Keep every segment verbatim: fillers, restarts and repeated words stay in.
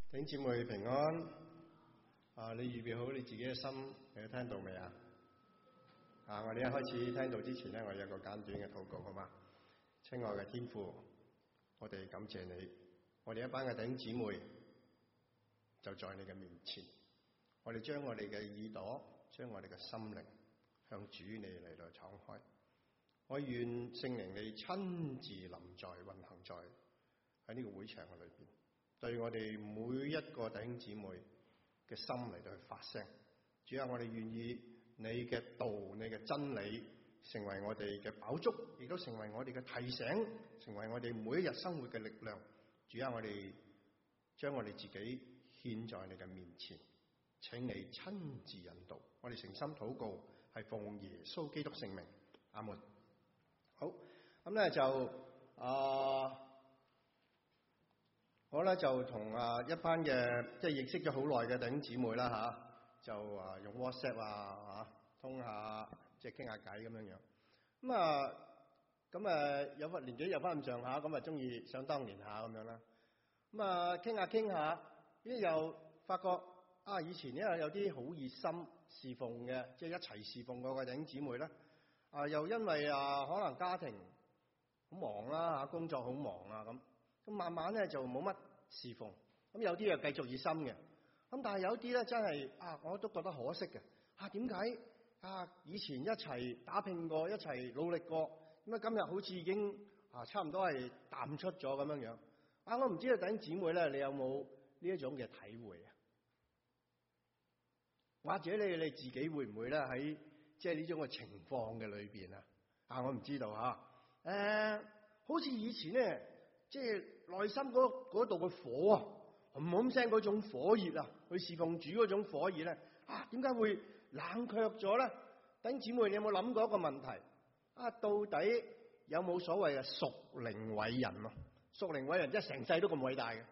弟兄姊妹平安啊！你預備好你自己嘅心，你都聽到未啊？啊！我哋一開始聽到之前咧，我有一個簡短嘅禱告，好嘛？親愛嘅天父，我哋感謝你，我哋一班嘅弟兄姊妹就在你嘅面前，我哋將我哋嘅耳朵，將我哋嘅心靈向主你嚟到敞開。我願聖靈你親自臨在、運行在喺呢個會場嘅裏邊，對我哋每一個弟兄姊妹嘅心嚟到去發聲。主啊，我哋願意你嘅道、你嘅真理成為我哋嘅飽足，亦都成為我哋嘅提醒，成為我哋每一日生活嘅力量。主啊，我哋將我哋自己獻在你嘅面前，請你親自引導。我哋誠心禱告，係奉耶穌基督聖名，阿門。好，咁咧就啊。呃我咧就同啊一班嘅即係認識咗好耐嘅弟兄姊妹啦吓，就啊用 WhatsApp 啊吓通下即係傾下偈咁樣樣。咁啊咁啊有翻年紀有翻咁上下，咁啊中意想當年下咁樣啦。咁啊傾下傾下，咦又發覺啊以前咧有啲好熱心侍奉嘅，即係一齊侍奉過嘅弟兄姊妹咧，啊又因為啊可能家庭好忙啦吓，工作好忙啊咁。咁慢慢咧就冇乜侍奉，咁有啲啊繼續熱心嘅，咁但係有啲咧真係啊我都覺得可惜嘅，啊點解啊以前一齊打拼過，一齊努力過，咁啊今日好似已經啊差唔多係淡出咗咁樣樣，啊我唔知道弟兄姊妹咧，你有冇呢一種嘅體會啊？或者你你自己會唔會咧喺即係呢種嘅情況嘅裏邊啊？啊我唔知道吓，誒好似以前咧。即係內心嗰度嘅火啊，唔冇聲嗰種火熱啊，去侍奉主嗰種火熱咧，啊，點解會冷卻咗咧？弟兄姊妹，你有冇諗過一個問題？啊，到底有冇所謂嘅屬靈偉人啊？屬靈偉人即係成世都咁偉大嘅，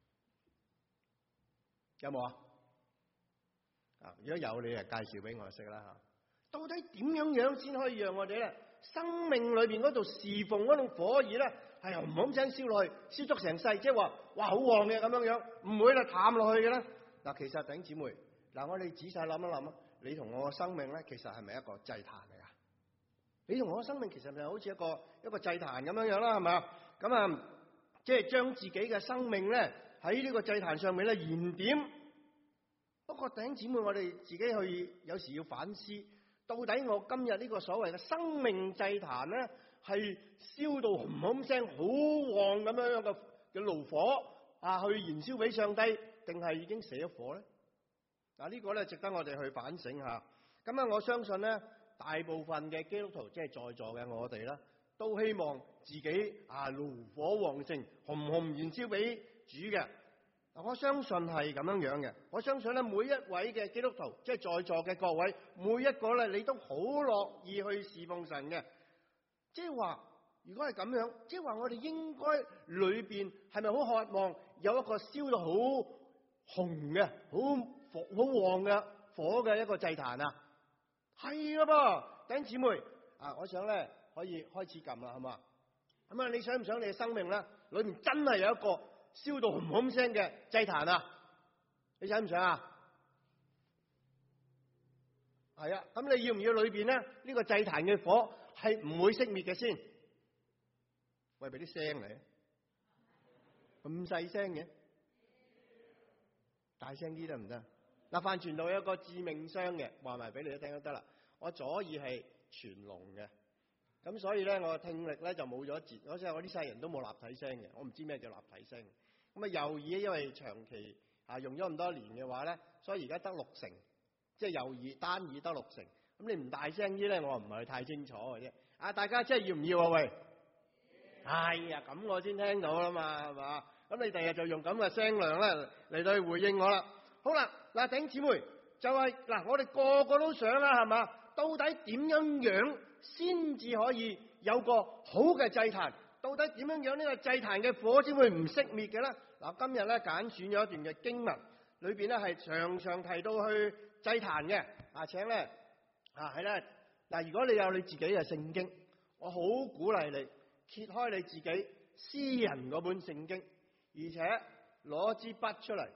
有冇啊？啊，如果有，你就介紹俾我識啦吓。到底點樣樣先可以讓我哋咧生命裏邊嗰度侍奉嗰種火熱咧，係又唔好咁聲燒落去，燒足成世，即係話哇好旺嘅咁樣樣，唔會啦淡落去嘅咧。嗱，其實弟兄姊妹，嗱我哋仔細諗一諗啊，你同我嘅生命咧，其實係咪一個祭壇嚟啊？你同我嘅生命其實咪好似一個一個祭壇咁樣樣啦，係咪啊？咁啊，即係將自己嘅生命咧喺呢個祭壇上面咧燃點。不過弟兄姊妹，我哋自己去有時要反思。到底我今日呢個所謂嘅生命祭壇咧，係燒到轟轟聲好旺咁樣樣嘅嘅爐火啊，去燃燒俾上帝，定係已經死咗火咧？嗱、啊，呢、這個咧值得我哋去反省下。咁啊，我相信咧，大部分嘅基督徒，即係在座嘅我哋啦，都希望自己啊爐火旺盛，轟轟燃燒俾主嘅。嗱，我相信係咁樣樣嘅。我相信咧，每一位嘅基督徒，即係在座嘅各位，每一個咧，你都好樂意去侍奉神嘅。即係話，如果係咁樣，即係話我哋應該裏邊係咪好渴望有一個燒到好紅嘅、好火、好旺嘅火嘅一個祭壇啊？係噶噃，弟兄姊妹啊，我想咧可以開始撳啦，係嘛？咁啊，你想唔想你嘅生命咧裏面真係有一個燒到轟轟聲嘅祭壇啊？你想唔想啊？係啊，咁你要唔要裏邊咧呢、這個祭壇嘅火係唔會熄滅嘅先？喂，俾啲聲嚟，咁細聲嘅，大聲啲得唔得？嗱，范傳道有一個致命傷嘅，話埋俾你都聽都得啦。我左耳係全聾嘅，咁所以咧我聽力咧就冇咗一截，嗰時我啲世人都冇立體聲嘅，我唔知咩叫立體聲。咁啊右耳因為長期啊用咗咁多年嘅話咧，所以而家得六成，即係右耳單耳得六成。咁你唔大聲啲咧，我唔係太清楚嘅啫。啊，大家真係要唔要啊？喂，哎呀，咁我先聽到啦嘛，係嘛？咁你第日就用咁嘅聲量咧嚟到去回應我啦。好啦，嗱，弟兄姊妹就係、是、嗱，我哋個個都想啦，係嘛？到底點樣樣先至可以有個好嘅祭壇？到底點樣樣呢個祭壇嘅火先會唔熄滅嘅咧？嗱，今日咧揀選咗一段嘅經文，裏邊咧係常常提到去祭壇嘅。啊，請咧啊係咧嗱，如果你有你自己嘅聖經，我好鼓勵你揭開你自己私人嗰本聖經，而且攞支筆出嚟，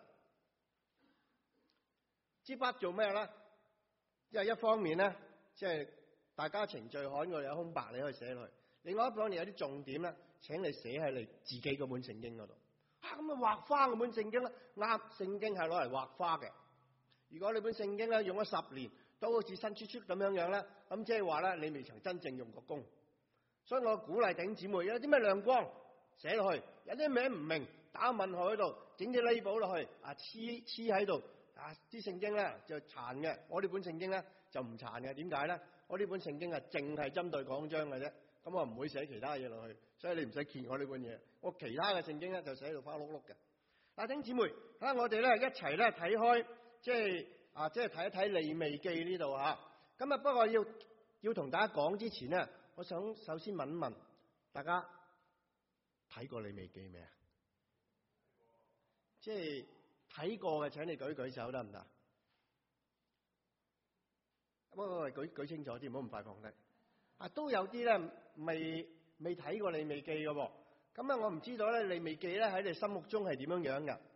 支筆做咩咧？即係一方面咧，即係大家程序刊嗰度有空白，你可以寫落去；另外一方面有啲重點咧，請你寫喺你自己嗰本聖經嗰度。啊，咁啊畫花嗰本聖經咧，啱，聖經係攞嚟畫花嘅。如果你本聖經咧用咗十年，都好似新出出咁樣樣咧，咁即係話咧，你未曾真正用過功。所以我鼓勵弟兄姊妹，有啲咩亮光寫落去，有啲名唔明打問號喺度，整啲 label 落去，啊黐黐喺度，啊啲聖經咧就殘嘅，我呢本聖經咧就唔殘嘅。點解咧？我呢本聖經係淨係針對講章嘅啫，咁我唔會寫其他嘢落去，所以你唔使揭我呢本嘢。我其他嘅聖經咧就寫到花碌碌嘅。嗱，弟兄姊妹，啊我哋咧一齊咧睇開，即係啊即係睇一睇利未記呢度嚇。咁啊不過要要同大家講之前咧，我想首先問一問大家睇過利未記未啊？即係睇過嘅請你舉舉手得唔得？不過舉舉清楚啲，唔好咁快放低。啊，都有啲咧未未睇過利未記嘅喎。咁啊，我唔知道咧利未記咧喺你心目中係點樣樣嘅？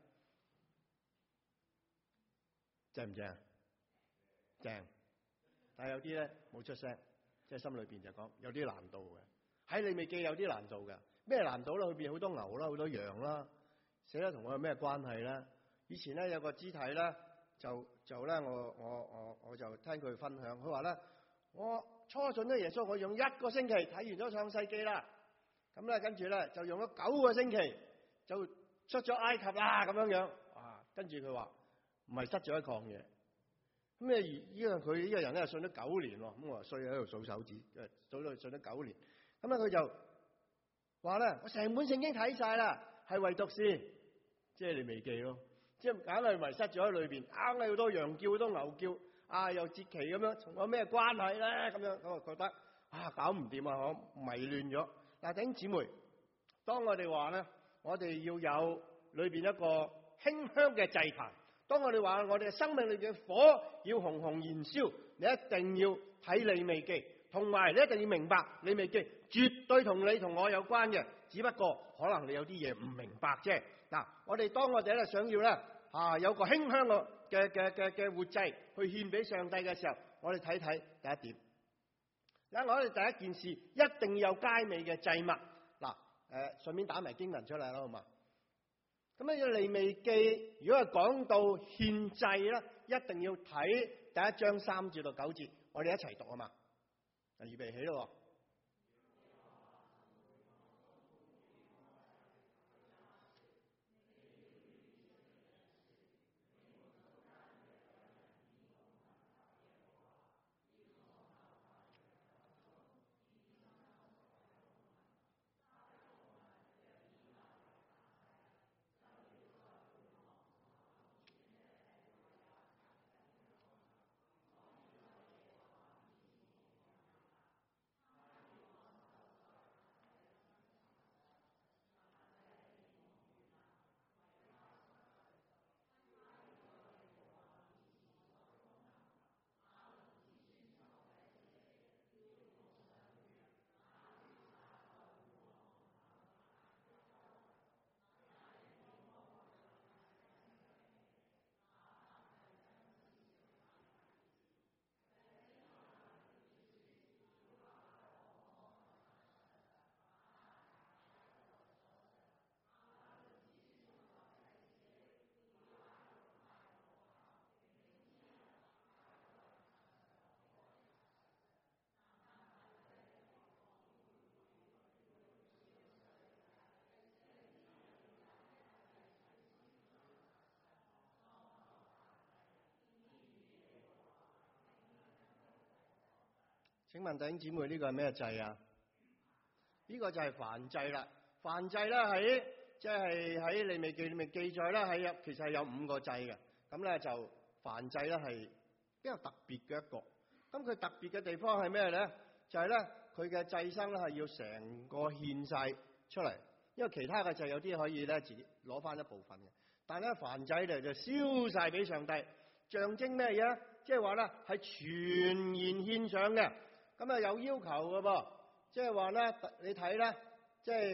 正唔正？正。但係有啲咧冇出聲，即係心裏邊就講有啲難度嘅。喺利未記有啲難度嘅。咩難度咧？裏邊好多牛啦，好多羊啦，寫得同我有咩關係咧？以前咧有個肢體咧，就就咧我我我我就聽佢分享，佢話咧我初信咗耶穌，我用一個星期睇完咗創世記啦，咁咧跟住咧就用咗九個星期就出咗埃及啦咁樣樣，啊跟住佢話唔係失咗一曠野，咁咧依個佢呢個人咧信咗九年喎，咁我話衰喺度數手指，數到信咗九年，咁咧佢就話咧我成本聖經睇晒啦，係唯獨是即係利未記咯。即係硬係迷失咗喺裏邊，硬係好多羊叫，好多牛叫，啊又節期咁樣，同我咩關係咧？咁樣咁啊覺得啊搞唔掂啊，我迷亂咗。嗱，弟兄姊妹，當我哋話咧，我哋要有裏邊一個馨香嘅祭壇。當我哋話我哋嘅生命裏邊嘅火要紅紅燃燒，你一定要睇利未記，同埋你一定要明白利未記絕對同你同我有關嘅，只不過可能你有啲嘢唔明白啫。嗱，我哋當我哋咧想要咧啊有個馨香嘅嘅嘅嘅嘅活祭去獻俾上帝嘅時候，我哋睇睇第一點。嗱，我哋第一件事一定要有佳美嘅祭物。嗱，誒順便打埋經文出嚟啦，好嘛？咁咧利未記如果係講到獻祭咧，一定要睇第一章三至到九節，我哋一齊讀啊嘛。嗱，預備起咯。請問弟兄姊妹，呢個係咩祭啊？呢個就係燔祭啦。燔祭咧喺即係喺利未記裏面記載咧，係有其實係有五個祭嘅。咁咧就燔祭咧係比較特別嘅一個。咁佢特別嘅地方係咩咧？就係咧佢嘅祭牲咧係要成個獻晒出嚟，因為其他嘅祭有啲可以咧自己攞翻一部分嘅，但係咧燔祭咧就燒晒俾上帝，象徵咩嘢？即係話咧係全然獻上嘅。咁啊有要求嘅噃，即係話咧，你睇咧，即係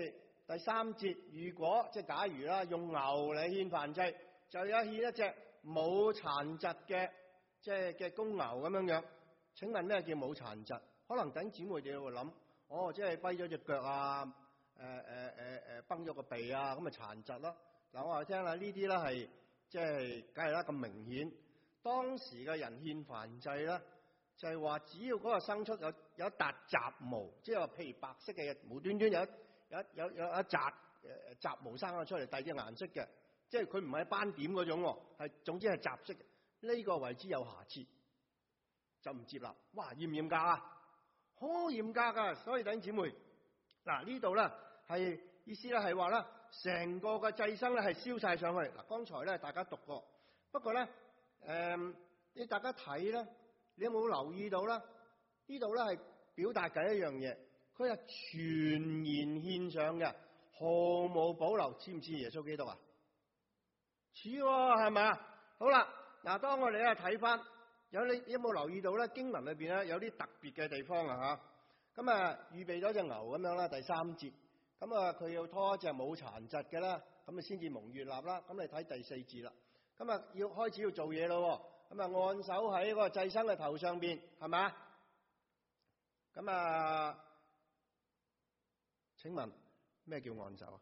第三節，如果即係假如啦，用牛嚟獻燔祭，就有獻一隻冇殘疾嘅即係嘅公牛咁樣樣。請問咩叫冇殘疾？可能等姊妹哋會諗，哦，即係跛咗隻腳啊，誒誒誒誒崩咗個鼻啊，咁咪殘疾咯。嗱，我話聽啦，呢啲咧係即係梗係啦咁明顯。當時嘅人獻燔祭咧，就係話只要嗰個牲畜有有一笪雜毛，即係話譬如白色嘅嘢，無端端有一有一有有一紮誒雜毛生咗出嚟，第二隻顏色嘅，即係佢唔係斑點嗰種，係總之係雜色嘅，呢個為之有瑕疵，就唔接納。哇，嚴唔嚴格啊？好嚴格噶，所以弟兄姊妹，嗱呢度咧係意思咧係話咧，成個嘅祭牲咧係燒晒上去。嗱，剛才咧大家讀過，不過咧誒，你大家睇咧，你有冇留意到咧？呢度咧係表達緊一樣嘢，佢係全然獻上嘅，毫無保留，似唔似耶穌基督啊？似喎，係咪啊？好啦，嗱，當我哋咧睇翻。有你有冇留意到咧？經文裏邊咧有啲特別嘅地方啊嚇！咁啊預備咗隻牛咁樣啦，第三節。咁啊佢要拖一隻冇殘疾嘅啦，咁啊先至蒙悅納啦。咁你睇第四節啦。咁啊要開始要做嘢咯。咁啊按手喺嗰個祭牲嘅頭上邊，係咪？咁啊請問咩叫按手啊？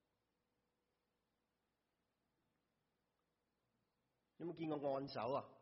有冇見過按手啊？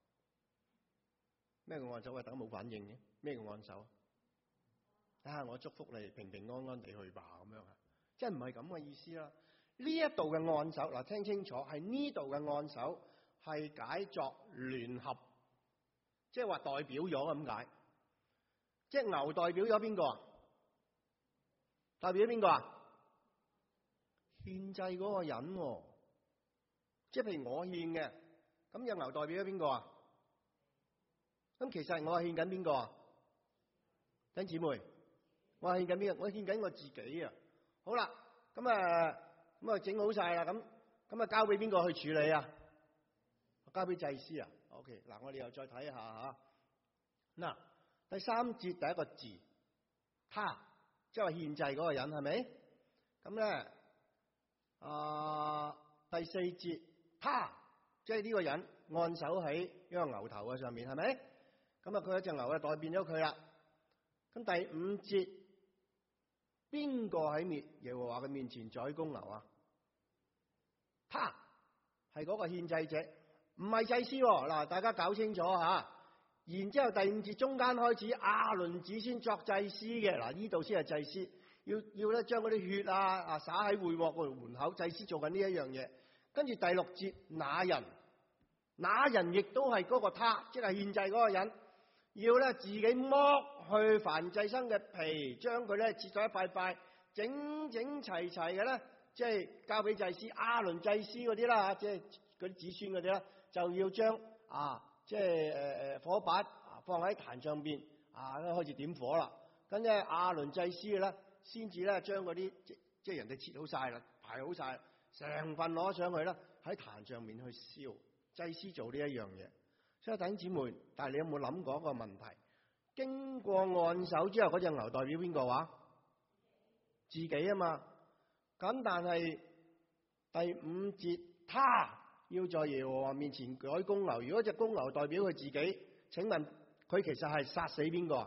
咩叫按手啊？大家冇反應嘅。咩叫按手啊？我祝福你平平安安地去吧，咁樣啊，即係唔係咁嘅意思啦。呢一度嘅按手，嗱，聽清楚，係呢度嘅按手係解作聯合，即係話代表咗咁解。即係牛代表咗邊個啊？代表咗邊個啊？獻祭嗰個人喎，即係譬如我獻嘅，咁有牛代表咗邊個啊？咁其實我係獻緊邊個啊？弟兄姊妹，我係獻緊邊個？我獻緊我自己啊！好啦，咁啊，咁啊整好晒啦，咁咁啊交俾邊個去處理啊？交俾祭司啊 ？OK， 嗱，我哋又再睇下吓。嗱，第三節第一個字，他，即係話獻祭嗰個人係咪？咁咧，啊第四節，他，即係呢個人按手喺一個牛頭嘅上面係咪？咁啊，佢有隻牛啊，代變咗佢啦。咁第五節，邊個喺面耶和華嘅面前宰公牛啊？他係嗰個獻祭者，唔係祭司喎。嗱，大家搞清楚吓。然之後第五節中間開始，亞倫子先作祭司嘅。嗱，呢度先係祭司，要要咧將嗰啲血啊啊灑喺會幕嗰度門口，祭司做緊呢一樣嘢。跟住第六節，那人，那人亦都係嗰個他，即係獻祭嗰個人。要咧自己剝去燔祭牲嘅皮，將佢咧切咗一塊塊，整整齊齊嘅咧，即係交俾祭司亞倫祭司嗰啲啦，即係嗰啲子孫嗰啲啦，就要將啊，即係誒誒火把放喺壇上邊啊，開始點火啦。跟住亞倫祭司嘅咧，先至咧將嗰啲即即係人哋切好晒啦，排好晒，成份攞上去啦，喺壇上面去燒。祭司做呢一樣嘢。所以弟兄姊妹，但係你有冇諗過一個問題？經過按手之後，嗰隻牛代表邊個話？自己啊嘛。咁但係第五節，他要在耶和華面前宰公牛。如果隻公牛代表佢自己，請問佢其實係殺死邊個啊？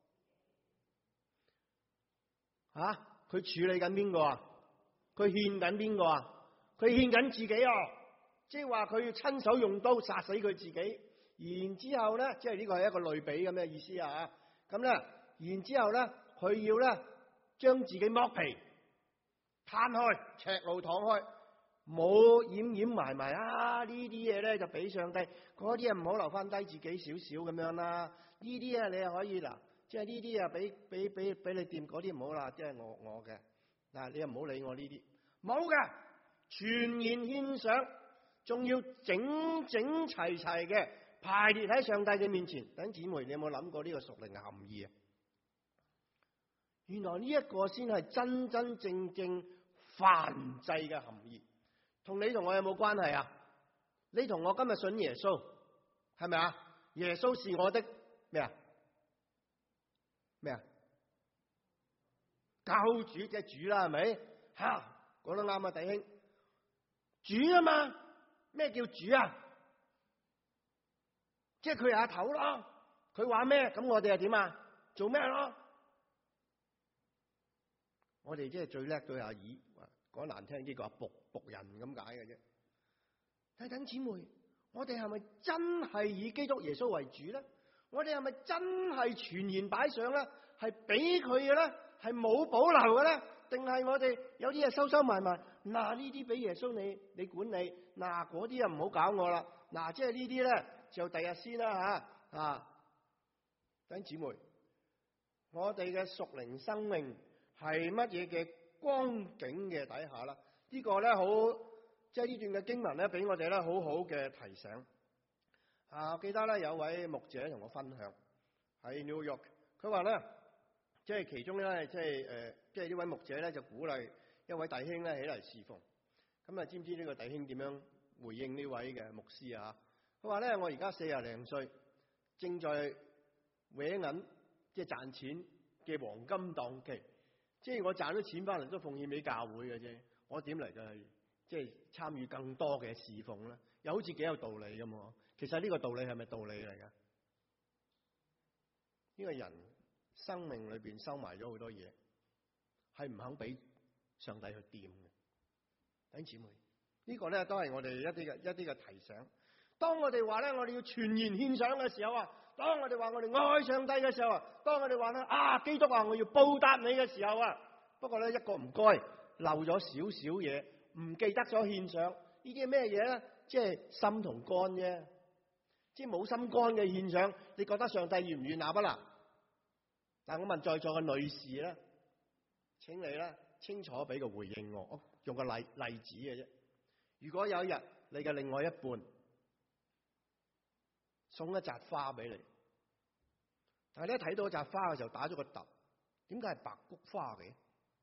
吓，佢處理緊邊個啊？佢獻緊邊個啊？佢獻緊自己啊！即係話佢要親手用刀殺死佢自己。然之後咧，即係呢個係一個類比咁嘅意思啊！咁咧，然之後咧，佢要咧將自己剝皮攤開，赤露躺開，冇掩掩埋埋啊！呢啲嘢咧就俾上帝，嗰啲啊唔好留翻低自己少少咁樣啦。呢啲啊你又可以嗱，即係呢啲啊俾俾俾俾你掂，嗰啲唔好啦，即係我我嘅嗱，你又唔好理我呢啲，冇嘅，全然獻上，仲要整整齊齊嘅。排列喺上帝嘅面前，弟兄姊妹，你有冇諗過呢個屬靈嘅含義啊？原來呢一個先係真真正正燔祭嘅含義，同你同我有冇關係啊？你同我今日信耶穌，係咪啊？耶穌是我的咩啊？咩啊？救主嘅主啦，係咪？ 吓，講得啱啊，弟兄，主啊嘛，咩叫主啊？即係佢係阿頭咯，佢話咩，咁我哋係點啊？做咩咯？我哋即係最叻對阿耳，講難聽啲，個僕僕人咁解嘅啫。弟兄姊妹，我哋係咪真係以基督耶穌為主咧？我哋係咪真係全然擺上咧？係俾佢嘅咧？係冇保留嘅咧？定係我哋有啲嘢收收埋埋？嗱，呢啲俾耶穌你，你管理。嗱，嗰啲啊唔好搞我啦。嗱，即係呢啲咧就第日先啦吓啊！弟兄姊妹，我哋嘅屬靈生命係乜嘢嘅光景嘅底下啦？呢個咧好，即係呢段嘅經文咧，俾我哋咧好好嘅提醒。啊，我記得咧有位牧者同我分享喺 New York， 佢話咧，即係其中咧，即係誒，即係呢位牧者咧就鼓勵一位弟兄咧起嚟侍奉。咁啊，知唔知呢個弟兄點樣回應呢位嘅牧師啊？佢話咧，我而家四廿零歲，正在搲銀，即係賺錢嘅黃金檔期。即係我賺咗錢翻嚟都奉獻俾教會嘅啫，我點嚟嘅即係參與更多嘅侍奉咧？又好似幾有道理咁喎。其實呢個道理係咪道理嚟噶？呢個人生命裏邊收埋咗好多嘢，係唔肯俾上帝去掂嘅。弟兄姊妹，呢個咧都係我哋一啲嘅一啲嘅提醒。當我哋話咧，我哋要全然獻上嘅時候啊，當我哋話我哋愛上帝嘅時候啊，當我哋話咧啊，基督話我要報答你嘅時候啊，不過咧一個唔該漏咗少少嘢，唔記得咗獻上，呢啲係咩嘢咧？即係心同肝啫。即係冇心肝嘅獻上，你覺得上帝願唔願納不啦？但我問在座嘅女士咧，請你咧清楚俾個回應我，我用個例例子嘅啫。如果有一日你嘅另外一半送一扎花俾你，但係咧睇到一扎花嘅時候打咗個突，點解係白菊花嘅？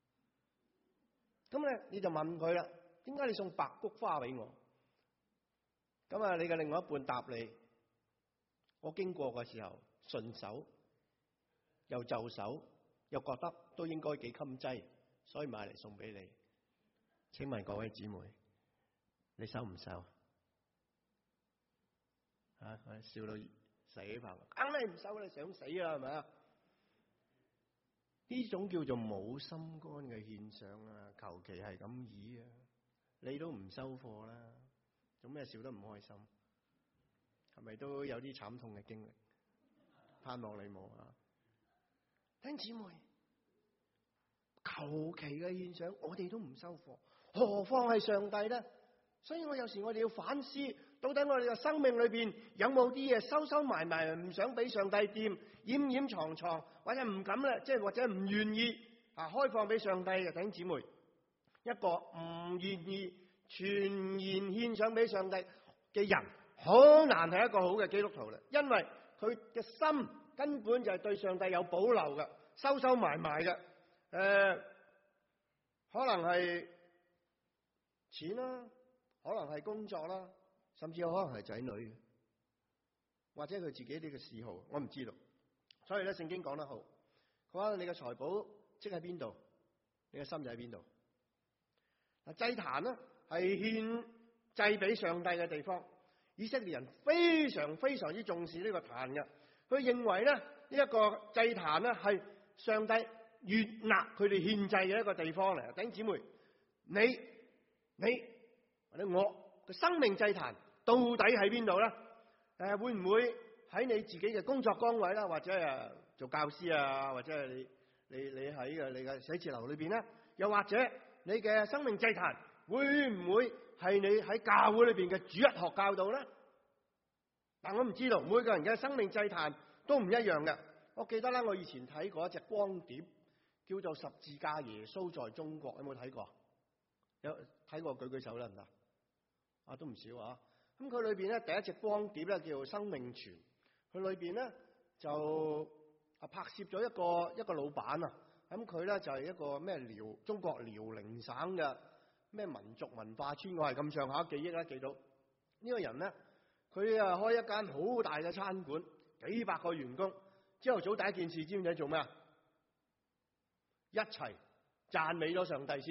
咁咧你就問佢啦，點解你送白菊花俾我？咁啊，你嘅另外一半答你，我經過嘅時候順手又就手，又覺得都應該幾襟劑，所以買嚟送俾你。請問各位姊妹，你收唔收？啊，笑到死棚，梗係唔收，你想死啦，係咪啊？呢種叫做冇心肝嘅獻上啊，求其係咁意啊，你都唔收貨啦，做咩笑得唔開心？係咪都有啲慘痛嘅經歷？盼望你冇啊！弟兄姊妹，求其嘅獻上，我哋都唔收貨，何況係上帝咧？所以我有時我哋要反思，到底我哋嘅生命裏邊有冇啲嘢收收埋埋，唔想俾上帝掂，掩掩藏藏，或者唔敢咧，即係或者唔願意啊開放俾上帝嘅弟兄姊妹，一個唔願意全然獻上俾上帝嘅人，好難係一個好嘅基督徒啦，因為佢嘅心根本就係對上帝有保留嘅，收收埋埋嘅，誒、呃，可能係錢啦，可能係工作啦，甚至有可能係仔女，或者佢自己啲嘅嗜好，我唔知道。所以咧，聖經講得好，佢話你嘅財寶即喺邊度，你嘅心就喺邊度。嗱，祭壇咧係獻祭俾上帝嘅地方，以色列人非常非常之重視呢個壇嘅，佢認為咧呢一個祭壇咧係上帝悅納佢哋獻祭嘅一個地方嚟。弟兄姊妹，你你或者我嘅生命祭壇到底喺邊度咧？誒，會唔會喺你自己嘅工作崗位啦，或者誒做教師啊，或者係你你你喺嘅你嘅寫字樓裏邊咧？又或者你嘅生命祭壇會唔會係你喺教會裏邊嘅主日學教導咧？但我唔知道，每個人嘅生命祭壇都唔一樣嘅。我記得啦，我以前睇過一隻光碟，叫做《十字架耶穌在中國》，有冇睇過？有睇過，舉舉手啦，唔得啊，都唔少啊。咁佢裏邊咧第一隻光碟咧叫做《生命傳》，佢裏邊咧就啊拍攝咗一個一個老闆啊。咁佢咧就係一個咩遼中國遼寧省嘅咩民族文化村，我係咁上下記憶啦，記到呢個人咧，佢啊開一間好大嘅餐館，幾百個員工，朝頭早第一件事知唔知做咩啊？一齊讚美咗上帝先，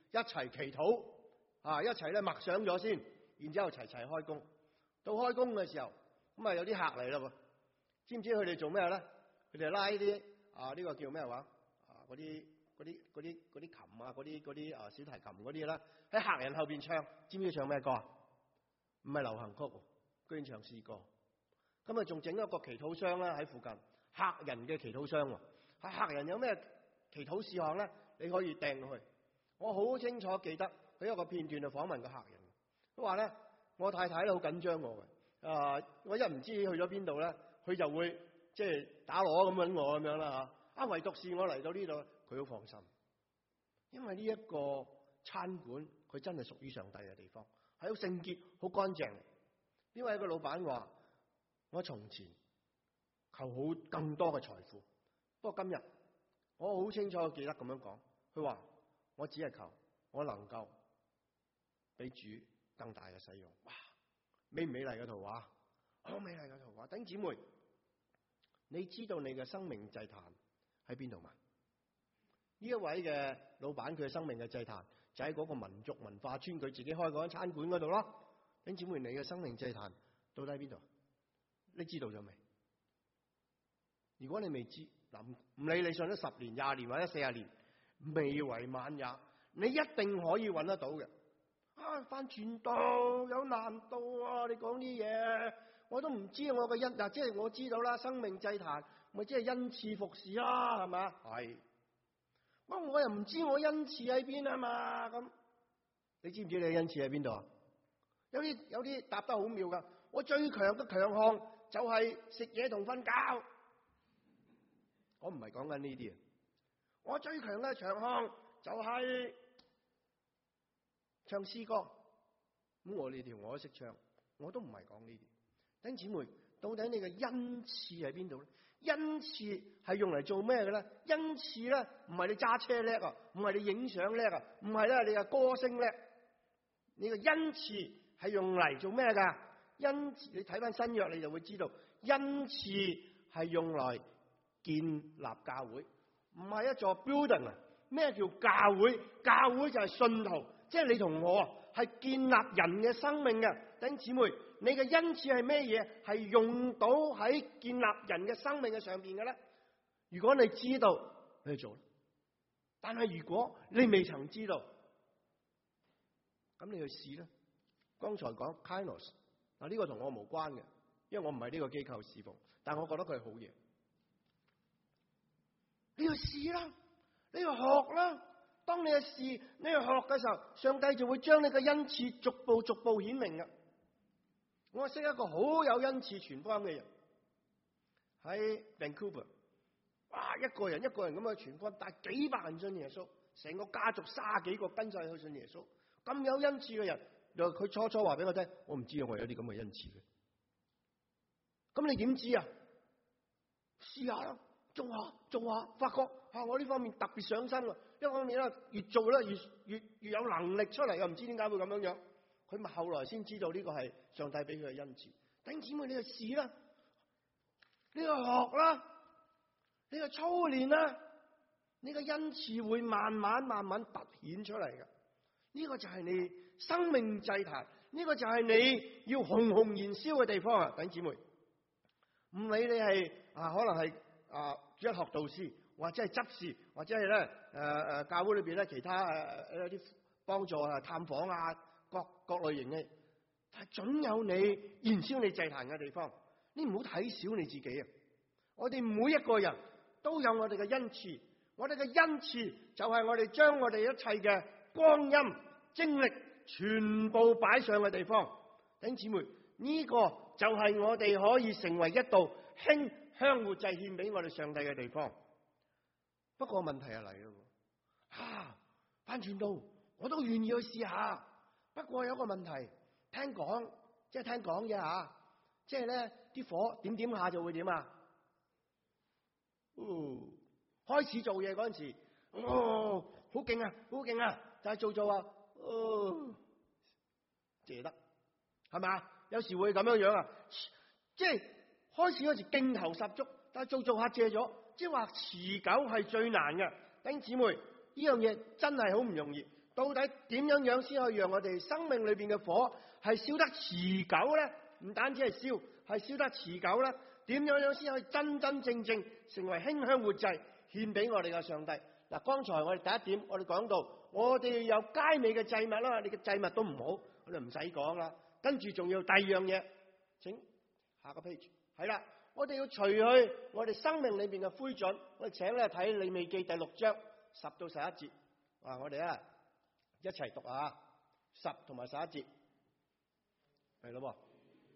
一齊祈禱啊，一齊咧默想咗先，然之後齊齊開工。到開工嘅時候，咁啊有啲客嚟啦喎，知唔知佢哋做咩咧？佢哋拉啲啊呢個叫咩話啊嗰啲嗰啲嗰啲嗰啲琴啊嗰啲嗰啲啊小提琴嗰啲啦，喺客人後邊唱，知唔知唱咩歌啊？唔係流行曲，居然唱詩歌。咁啊仲整一個祈禱箱啦喺附近，客人嘅祈禱箱喎。客人有咩祈禱事項咧？你可以掟落去。我好清楚記得佢有一個片段去訪問個客人，佢話咧我太太咧好緊張我嘅，啊我一唔知去咗邊度咧，佢就會即係打鑼咁揾我咁樣啦嚇。啊唯獨是我嚟到呢度，佢好放心，因為呢一個餐館佢真係屬於上帝嘅地方，係好聖潔、好乾淨。呢位個老闆話：我從前求好更多嘅財富，不過今日我好清楚記得咁樣講，佢話我只係求我能夠俾主更大嘅使用。哇！美唔美麗嘅圖畫？好美麗嘅圖畫。弟兄姊妹，你知道你嘅生命祭壇喺邊度嘛？呢一位嘅老闆佢嘅生命嘅祭壇就喺嗰個民族文化村佢自己開嗰間餐館嗰度咯。弟兄姊妹，你嘅生命祭壇到底喺邊度？你知道咗未？如果你未知，嗱，唔理你信咗十年、廿年或者四十年，未為晚也，你一定可以揾得到嘅。啊，翻傳道有難度啊！你講啲嘢，我都唔知我嘅恩嗱，即係我知道啦，生命祭壇咪即係恩賜服侍啦，係嘛？係。不過我又唔知我恩賜喺邊啊嘛，咁你知唔知你嘅恩賜喺邊度啊？有啲有啲答得好妙噶，我最強嘅強項就係食嘢同瞓覺。我唔係講緊呢啲啊，我最強嘅強項就係唱詩歌。咁我呢條我都識唱，我都唔係講呢啲。弟兄姊妹，到底你嘅恩賜喺邊度咧？恩賜係用嚟做咩嘅咧？恩賜咧唔係你揸車叻啊，唔係你影相叻啊，唔係咧你嘅歌聲叻。你嘅恩賜係用嚟做咩噶？恩賜你睇翻新約，你就會知道，恩賜係用嚟建立教會，唔係一座 building 啊！咩叫教會？教會就係信徒，即係你同我啊，係建立人嘅生命嘅。弟兄姊妹，你嘅恩賜係咩嘢？係用到喺建立人嘅生命嘅上邊嘅咧？如果你知道，你去做；但係如果你未曾知道，咁你去試啦。剛才講 Kainos 嗱，呢個同我無關嘅，因為我唔係呢個機構侍奉，但係我覺得佢係好嘢。你要試啦，你要學啦。當你去試，你去學嘅時候，上帝就會將你嘅恩賜逐步逐步顯明嘅。我識一個好有恩賜傳福音嘅人喺 Vancouver， 哇，一個人一個人咁去傳福音，但係幾百人信耶穌，成個家族卅幾個跟晒去信耶穌。咁有恩賜嘅人，又佢初初話俾我聽，我唔知我有啲咁嘅恩賜嘅。咁你點知啊？試下啦，做下做下，發覺啊，我呢方面特別上身喎。一方面咧，越做咧越越越有能力出嚟，又唔知點解會咁樣樣。佢咪後來先知道呢個係上帝俾佢嘅恩賜。弟兄姊妹，你去試啦，你去學啦，你去操練啦，你嘅恩賜會慢慢慢慢凸顯出嚟嘅。呢個就係你生命祭壇，呢個就係你要紅紅燃燒嘅地方啊！弟兄姊妹，唔理你係啊，可能係啊主日學導師，或者係執事，或者係咧誒誒教會裏邊咧其他誒一啲幫助啊、探訪啊各各類型嘅，係總有你燃燒你祭壇嘅地方。你唔好睇小你自己啊！我哋每一個人都有我哋嘅恩賜，我哋嘅恩賜就係我哋將我哋一切嘅光陰、精力全部擺上嘅地方。弟兄姊妹，呢個就係我哋可以成為一道馨香活祭獻俾我哋上帝嘅地方。不過問題就嚟咯，啊，翻轉到我都願意去試下。不過有個問題，聽講即係聽講啫吓，即係咧啲火點點下就會點啊？哦，開始做嘢嗰陣時，哦，好勁啊，好勁啊！但係做做啊，哦，謝得係咪？有時會咁樣樣啊，即係開始嗰時勁頭十足，但係做做下謝咗，即係話持久係最難嘅。弟兄姊妹，呢樣嘢真係好唔容易。 到底點樣樣先可以讓我哋生命裏邊嘅火係燒得持久咧？唔單止係燒，係燒得持久咧？點樣樣先可以真真正正成為馨香活祭，獻俾我哋嘅上帝？嗱，剛才我哋第一點，我哋講到，我哋要有佳美嘅祭物啦，你嘅祭物都唔好，我哋唔使講啦。跟住仲要第二樣嘢，請下個 page， 係啦，我哋要除去我哋生命裏邊嘅灰燼。我哋請咧睇利未記第六章十到十一節，啊，我哋啊一齊讀下十同埋十一節，係咯噃。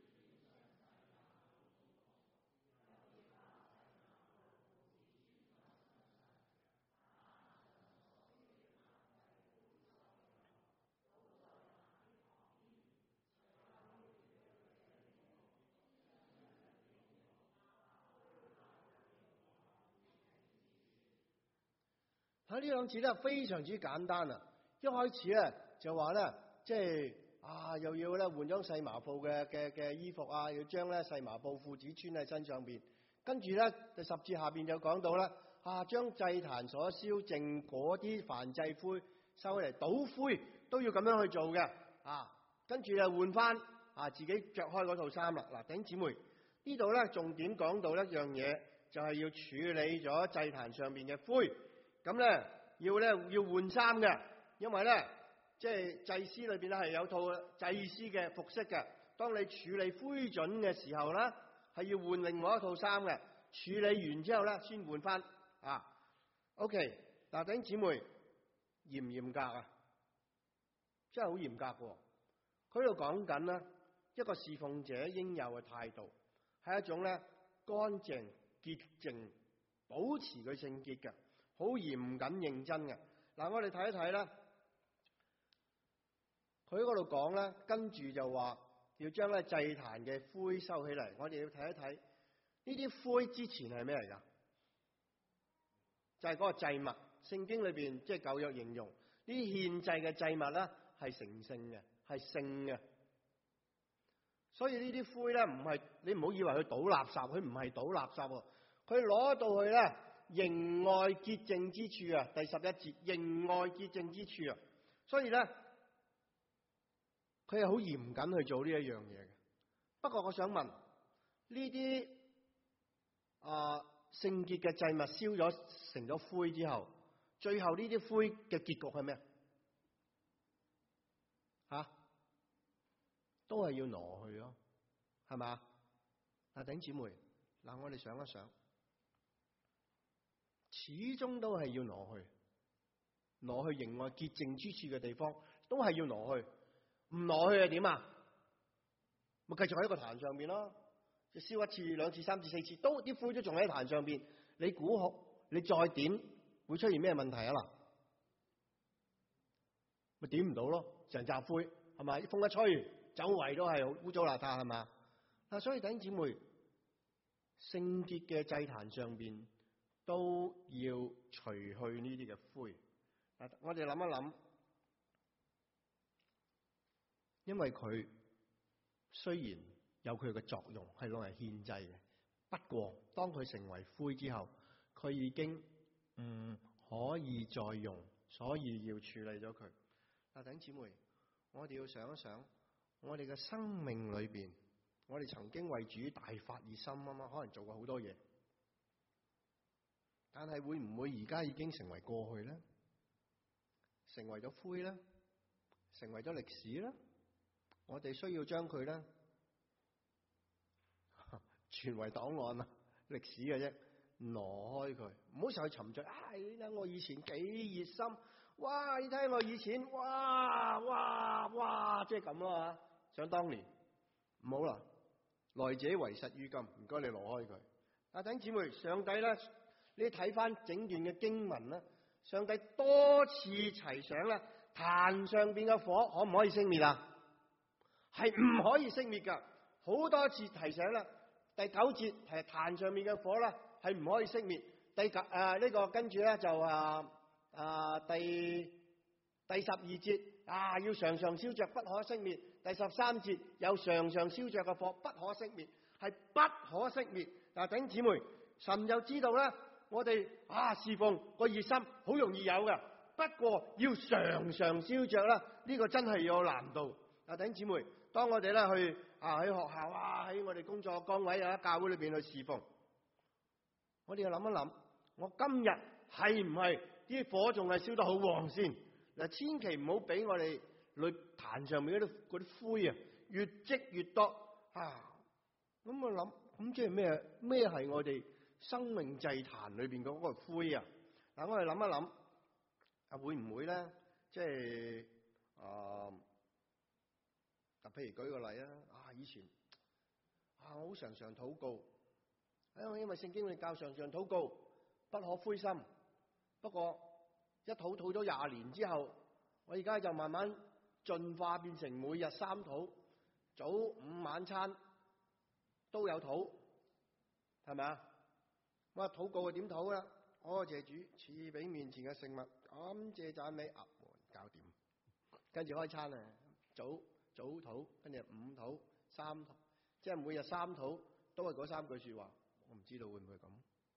喺呢兩次咧非常之簡單啊！一開始咧就話咧，即係啊又要咧換咗細麻布嘅嘅嘅衣服啊，要將咧細麻布褲子穿喺身上邊。跟住咧第十節下邊就講到啦，啊將祭壇所燒淨嗰啲燔祭灰收起嚟，倒灰都要咁樣去做嘅啊。跟住就換翻啊自己着開嗰套衫啦。嗱，弟兄姊妹，呢度咧重點講到一樣嘢，就係要處理咗祭壇上邊嘅灰。咁咧要咧要換衫嘅，因為咧即係祭司裏邊咧係有套祭司嘅服飾嘅。當你處理灰燼嘅時候咧，係要換另外一套衫嘅。處理完之後咧，先換翻啊。OK，嗱，弟兄姊妹，嚴唔嚴格啊？真係好嚴格嘅。佢喺度講緊咧一個侍奉者應有嘅態度，係一種咧乾淨潔淨，保持佢聖潔嘅。好嚴謹認真嘅。嗱，我哋睇一睇啦。佢喺嗰度講咧，跟住就話要將咧祭壇嘅灰收起嚟。我哋要睇一睇呢啲灰之前係咩嚟噶？就係、是、嗰個祭物。聖經裏邊即係舊約形容呢啲獻祭嘅祭物咧係成聖嘅，係聖嘅。所以呢啲灰咧唔係，你唔好以為佢倒垃圾，佢唔係倒垃圾，佢攞到去咧營外潔淨之處啊，第十一節營外潔淨之處啊，所以咧佢係好嚴謹去做呢一樣嘢嘅。不過我想問，呢啲啊聖潔嘅祭物燒咗成咗灰之後，最後呢啲灰嘅結局係咩啊？吓，都係要挪去咯，係嘛？嗱，弟兄姊妹，嗱，我哋想一想。始終都係要挪去，挪去營外潔淨之處嘅地方，都係要挪去。唔挪去係點啊？咪繼續喺個壇上邊咯，就燒一次、兩次、三次、四次，都啲灰都仲喺壇上邊。你估好，你再點會出現咩問題啊？嗱，咪點唔到咯，成紮灰係咪？風一吹，周圍都係污糟邋遢，係嘛？嗱，所以弟兄姊妹，聖潔嘅祭壇上邊都要除去呢啲嘅灰。嗱，我哋諗一諗，因為佢雖然有佢嘅作用，係攞嚟獻祭嘅，不過當佢成為灰之後，佢已經唔可以再用，所以要處理咗佢。嗱，弟兄姊妹，我哋要想一想，我哋嘅生命裏邊，我哋曾經為主大發熱心啊嘛，可能做過好多嘢。但係會唔會而家已經成為過去咧？成為咗灰咧？成為咗歷史咧？我哋需要將佢咧傳為檔案啊，歷史嘅啫，挪開佢，唔好成日沉醉。啊，你睇我以前幾熱心，哇！你睇我以前，哇哇哇，即係咁咯吓。想當年，唔好啦，來者為實於今，唔該你挪開佢。啊，弟兄姊妹，上帝咧。你睇翻整段嘅經文啦，上帝多次提醒啦，壇上邊嘅火可唔可以熄滅啊？係唔可以熄滅噶，好多次提醒啦。第九節係壇上面嘅火啦，係唔可以熄滅。第九誒呢個跟住咧就啊啊第第十二節啊要常常燒着，不可熄滅。第十三節有常常燒着嘅火，不可熄滅，係不可熄滅。嗱，弟兄姊妹，神就知道啦。我哋啊侍奉個熱心好容易有噶， 不過要常常燒着啦。呢、這個真係有難度。啊，弟兄姊妹，當我哋咧去啊喺學校啊喺我哋工作崗位啊教會裏邊去侍奉，我哋要諗一諗，我今日係唔係啲火仲係燒得好旺先？嗱，千祈唔好俾我哋裏壇上面嗰啲嗰啲灰啊越積越多啊！咁我諗，咁即係咩？咩係我哋生命祭壇裏邊嗰個灰啊？嗱，我哋諗一諗啊，會唔會咧？即係啊，嗱，譬如舉個例啊，啊，以前啊，我好常常禱告，因為因為聖經裏教常常禱告，不可灰心。不過一禱禱咗廿年之後，我而家就慢慢進化變成每日三禱，早午晚餐都有禱，係咪啊？我話禱告係點禱啦？我謝主賜俾面前嘅食物，感謝讚美，阿門，搞掂。跟住開餐啊，早早禱，跟住午禱，三禱，即係每日三禱都係嗰三句說話。我唔知道會唔會咁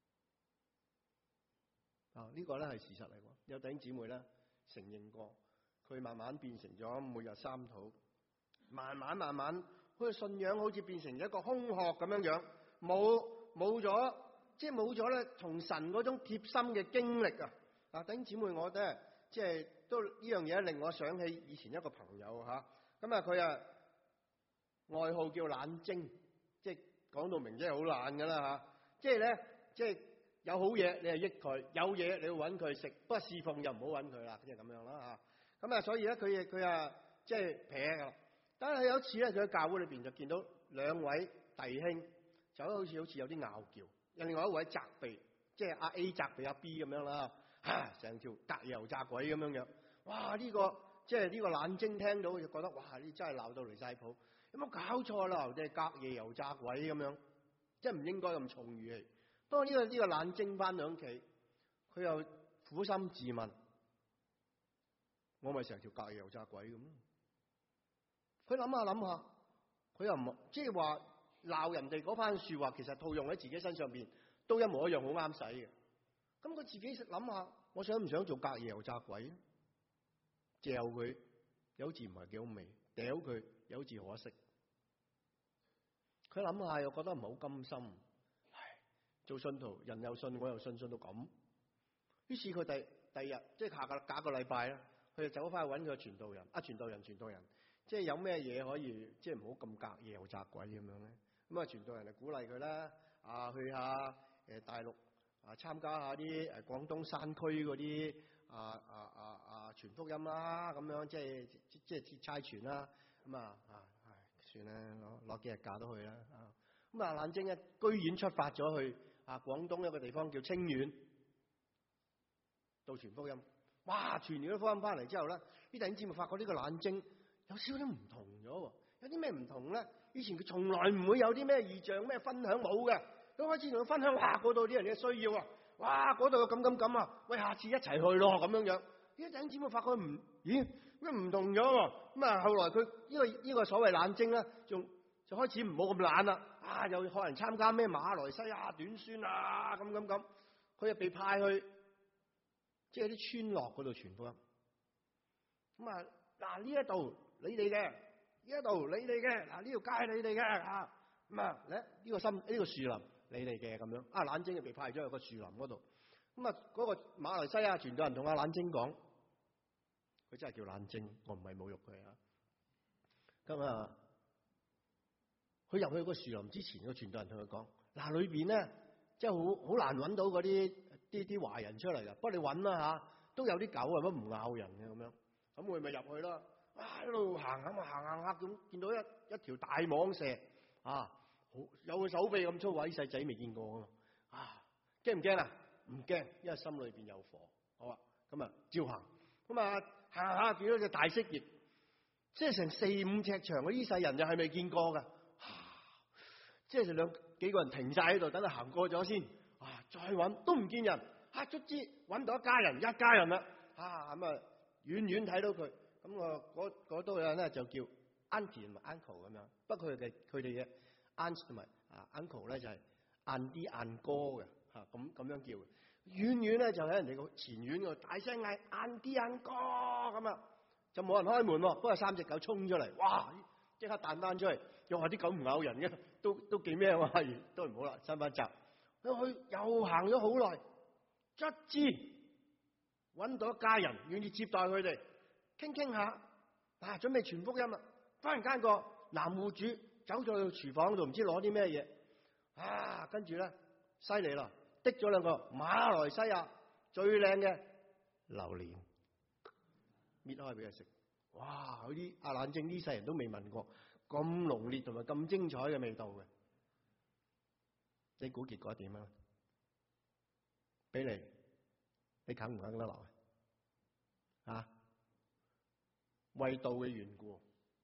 啊？呢個咧係事實嚟喎。有弟兄姊妹咧承認過，佢慢慢變成咗每日三禱，慢慢慢慢，佢嘅信仰好似變成一個空殼咁樣樣，冇冇咗，即係冇咗咧同神嗰種貼心嘅經歷啊！啊，弟兄姊妹，我覺得即係都呢樣嘢令我想起以前一個朋友吓，咁啊佢啊外號叫懶精，即係講到明，即係好懶噶啦吓，即係咧即係有好嘢你係益佢，有嘢你要揾佢食，不過侍奉又唔好揾佢啦，即係咁樣啦吓。咁啊，所以咧佢佢啊即係撇噶啦。但係有一次咧，佢喺教會裏邊就見到兩位弟兄，就好似好似有啲拗撬，有另外一位責備，即係阿 A 責備阿 B 咁樣啦，吓成條隔油炸鬼咁樣樣。哇！呢、這個即係呢個懶精聽到就覺得哇！你真係鬧到離晒譜，有冇搞錯啦？即係隔夜油炸鬼咁樣，即係唔應該咁重語氣。不過呢、這個呢、這個懶精翻兩企，佢又苦心自問：我咪成條隔夜油炸鬼咁？佢諗下諗下，佢又唔即係話鬧人哋嗰番說話，其實套用喺自己身上邊都一模一樣，好啱使嘅。咁佢自己諗下，我想唔想做隔夜油炸鬼？嚼佢有好似唔係幾好味，屌佢有好似可惜。佢諗下又覺得唔係好甘心。唉，做信徒人又信我又信，信到咁。於是佢第第日即係下個下個禮拜啦，佢就走翻去揾佢個傳道人。啊，傳道人傳道人。即係有咩嘢可以即係唔好咁隔夜油炸鬼咁樣咧？咁啊，傳道人就鼓勵佢啦，啊去下誒大陸啊參加下啲誒廣東山區嗰啲啊啊啊啊傳福音啦，咁樣即係即係差傳啦。咁啊啊唉算啦，攞攞幾日假都去啦啊！咁啊，懶精咧居然出發咗去啊廣東一個地方叫清遠到傳福音。哇！傳完咗福音翻嚟之後咧，呢弟兄姊妹發覺呢個懶精有少少唔同咗，有啲咩唔同咧？以前佢從來唔會有啲咩異象、咩分享冇嘅，咁開始同佢分享，哇！嗰度啲人嘅需要啊，哇！嗰度咁咁咁啊，喂，下次一齊去咯咁樣樣。呢啲弟兄姊妹發覺唔，咦？咩唔同咗？咁啊，後來佢呢個呢個所謂懶精咧，仲就開始唔好咁懶啦，啊，又可能參加咩馬來西亞短宣啊，咁咁咁，佢又被派去即係啲村落嗰度傳福音。咁啊，嗱呢一度。你哋嘅呢一度，你哋嘅嗱呢條街，你哋嘅嚇咁啊咧呢個森呢、呢個樹林，你哋嘅咁樣啊。懶精就被派咗去個樹林嗰度。咁啊，嗰個馬來西亞傳道人同阿懶精講，佢真係叫懶精，我唔係侮辱佢啊。咁啊，佢入去個樹林之前，個傳道人同佢講：嗱，裏邊咧即係好好難揾到嗰啲啲啲華人出嚟㗎。不過你揾啦嚇，都有啲狗啊，乜唔咬人嘅咁樣。咁佢咪入去啦。哇！一路行咁啊，行行下咁，見到一一條大蟒蛇啊，好有個手臂咁粗，位細仔未見過啊！啊，驚唔驚啊？唔驚，因為心裏邊有火。好啊，咁啊照行。咁啊行行下見到隻大蜥蜴，即係成四五尺長嘅，呢世人就係未見過噶。啊，即係兩幾個人停晒喺度，等佢行過咗先。啊，再揾都唔見人，嚇卒之揾到一家人，一家人啦。啊，咁啊遠遠睇到佢。咁我嗰嗰堆人咧就叫 auntie 同埋 uncle 咁樣，不過佢嘅佢哋嘅 aunt 同埋啊 uncle 咧就係晏啲晏哥嘅嚇，咁咁樣叫。 遠遠咧就喺人哋個前院嗰度大聲嗌晏啲晏哥咁啊，就冇人開門喎。不過三隻狗衝出嚟，哇！即刻彈翻出嚟，又話啲狗唔咬人嘅，都都幾咩啊？都唔好啦，閂翻閘。佢又行咗好耐，卒之揾到一家人願意接待佢哋，傾傾下，啊，準備傳福音啦。忽然間個男戶主走咗去廚房度，唔知攞啲咩嘢，啊，跟住咧犀利啦，滴咗兩個馬來西亞最靚嘅榴蓮，搣開俾佢食。哇！嗰啲阿冷靜呢世人都未聞過咁濃烈同埋咁精彩嘅味道嘅，你估結果點啊？俾你，你啃唔啃得落啊？為道嘅緣故，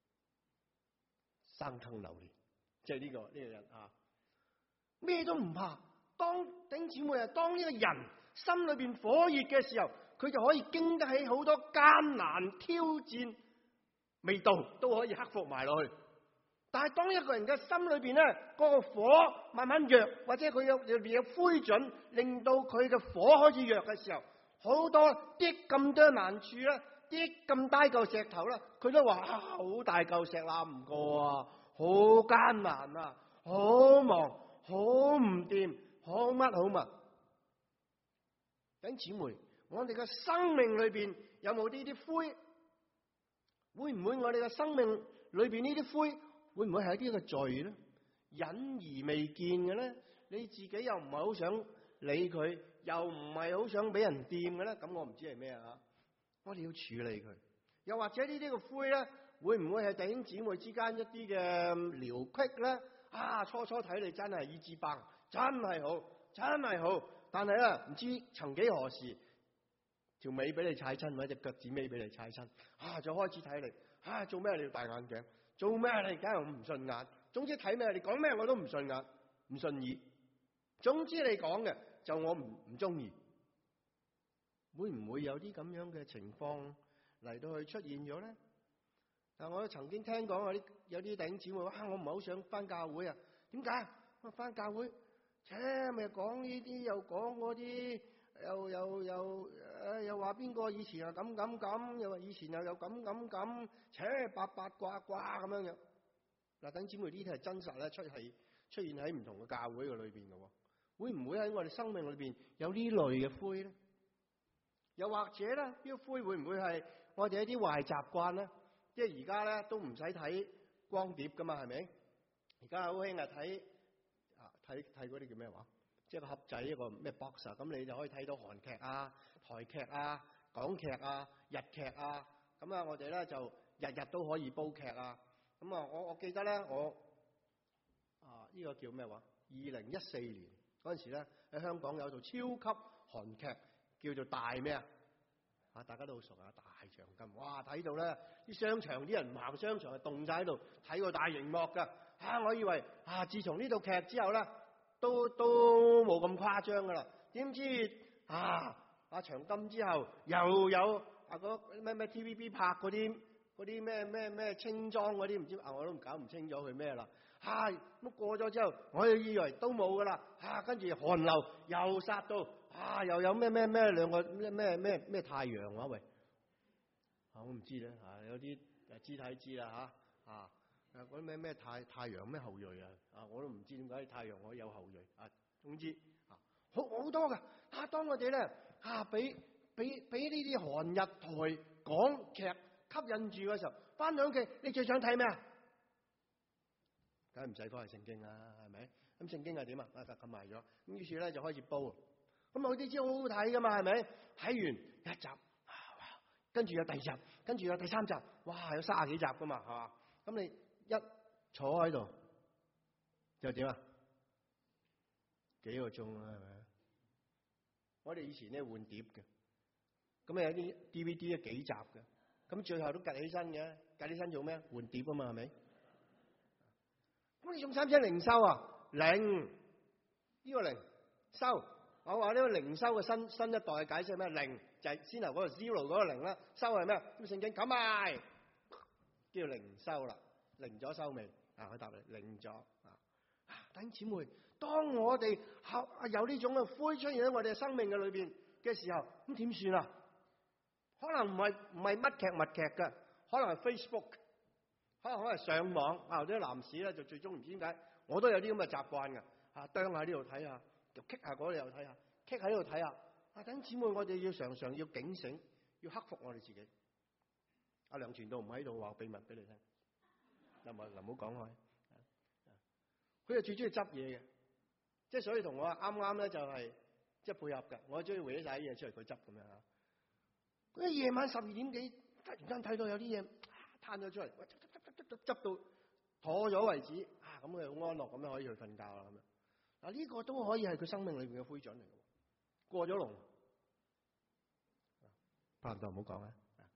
生吞榴蓮，即係呢個呢個人啊，咩都唔怕。當頂姊妹啊，當呢個人心裏邊火熱嘅時候，佢就可以經得起好多艱難挑戰，味道都可以克服埋落去。但係當一個人嘅心裏邊咧，嗰個火慢慢弱，或者佢有入邊有灰燼，令到佢嘅火開始弱嘅時候，好多啲咁多難處咧，啲咁大嚿石頭咧，佢都話啊，好大嚿石攬唔過啊，好艱難啊，好忙，好唔掂，好乜好乜。弟兄姊妹，我哋嘅生命裏邊有冇呢啲灰？會唔會我哋嘅生命裏邊呢啲灰，會唔會係一啲嘅罪咧？隱而未見嘅咧？你自己又唔係好想理佢，又唔係好想俾人掂嘅咧？咁我唔知係咩啊？我哋要處理佢。又或者呢啲嘅灰咧，會唔會係弟兄姊妹之間一啲嘅撩隙咧？啊，初初睇你真係意志棒，真係好，真係好。但係咧，唔知曾幾何時，條尾俾你踩親，或者隻腳趾尾俾你踩親，啊，就開始睇你，啊，做咩你要戴眼鏡？做咩你梗係我唔順眼？總之睇咩，你講咩我都唔順眼，唔順耳。總之你講嘅就我唔唔中意。會唔會有啲咁樣嘅情況嚟到去出現咗咧？但我曾經聽講有啲有啲弟兄姊妹話，啊，我唔係好想翻教會啊。點解？我翻教會，切咪講呢啲，又講嗰啲，又又又誒，又話邊個以前啊咁咁咁，又話以前又有咁咁咁，切八八卦卦咁樣樣。嗱，弟兄姊妹，呢啲係真實咧，出係出現喺唔同嘅教會嘅裏邊嘅。會唔會喺我哋生命裏邊有呢類嘅灰咧？又或者咧，呢個灰會唔會係我哋一啲壞習慣咧？即係而家咧都唔使睇光碟噶嘛，係咪？而家好興啊睇啊睇睇嗰啲叫咩話？即係個盒仔一個咩 box 啊，咁你就可以睇到韓劇啊、台劇啊、港劇啊、日劇啊。咁啊，我哋咧就日日都可以煲劇啊。咁啊，我我記得咧，我啊呢個叫咩話？二零一四年嗰陣時咧，喺香港有套超級韓劇。叫做大咩啊？啊，大家都好熟啊！大長今，哇！睇到咧，啲商場啲人唔行商場，係凍晒喺度睇個大熒幕噶。啊，我以為啊，自從呢套劇之後咧，都都冇咁誇張噶啦。點知啊，阿長今之後又有啊嗰咩咩 T V B 拍嗰啲嗰啲咩咩咩清裝嗰啲，唔知啊，我都搞唔清楚佢咩啦。啊，咁過咗之後，我又以為都冇噶啦。啊，跟住韓流又殺到。啊！又有咩咩咩兩個咩咩咩咩太陽啊？喂，啊我唔知咧啊，有啲誒肢體知啦嚇啊誒嗰啲咩咩太太陽咩後裔啊啊我都唔知點解太陽可以有後裔啊。總之啊好好多噶啊！當我哋咧啊俾俾俾呢啲韓日台港劇吸引住嘅時候，翻到屋企你最想睇咩啊？梗係唔使講係聖經啦，係咪？咁聖經係點啊？啊撳埋咗咁，於是咧就開始煲。咁有啲招好好睇噶嘛，係咪？睇完一集，啊、跟住有第二集，跟住有第三集，哇，有三十幾集噶嘛，係嘛？咁你一坐喺度，就點啊？幾個鐘啦，係咪？我哋以前咧換碟嘅，咁啊有啲 D V D 咧幾集嘅，咁最後都趌起身嘅，趌起身做咩？換碟啊嘛，係咪？咁你用使唔使零收啊？零，呢、呢個零收。我話呢個零收嘅新新一代嘅解釋係咩？零就係先頭嗰個 zero 嗰個零啦，收係咩？咁聖經咁埋叫零收啦，零咗收未？啊，佢答你零咗啊。 弟兄姊妹，當我哋有呢種嘅灰出現喺我哋嘅生命嘅裏邊嘅時候，咁點算啊？可能唔係唔係乜劇乜劇嘅，可能係 Facebook， 可能可能係上網啊！啲男士咧就最終唔知點解，我都有啲咁嘅習慣嘅，啊，啄下呢度睇下，就棘下嗰度又睇下，棘喺呢度睇下。啊，弟兄姊妹，我哋要常常要警醒，要克服我哋自己。阿梁傳道唔喺度話秘密俾你聽，嗱唔嗱唔好講開。佢就最中意執嘢嘅，即係所以同我啱啱咧就係即係配合嘅。我中意搲晒啲嘢出嚟佢執咁樣嚇。佢夜晚十二點幾突然間睇到有啲嘢攤咗出嚟，執執執執執執到妥咗為止啊！咁佢好安樂咁樣可以去瞓覺啦咁樣。嗱呢個都可以係佢生命裏邊嘅灰燼嚟嘅，過咗龍。拍檔唔好講啦。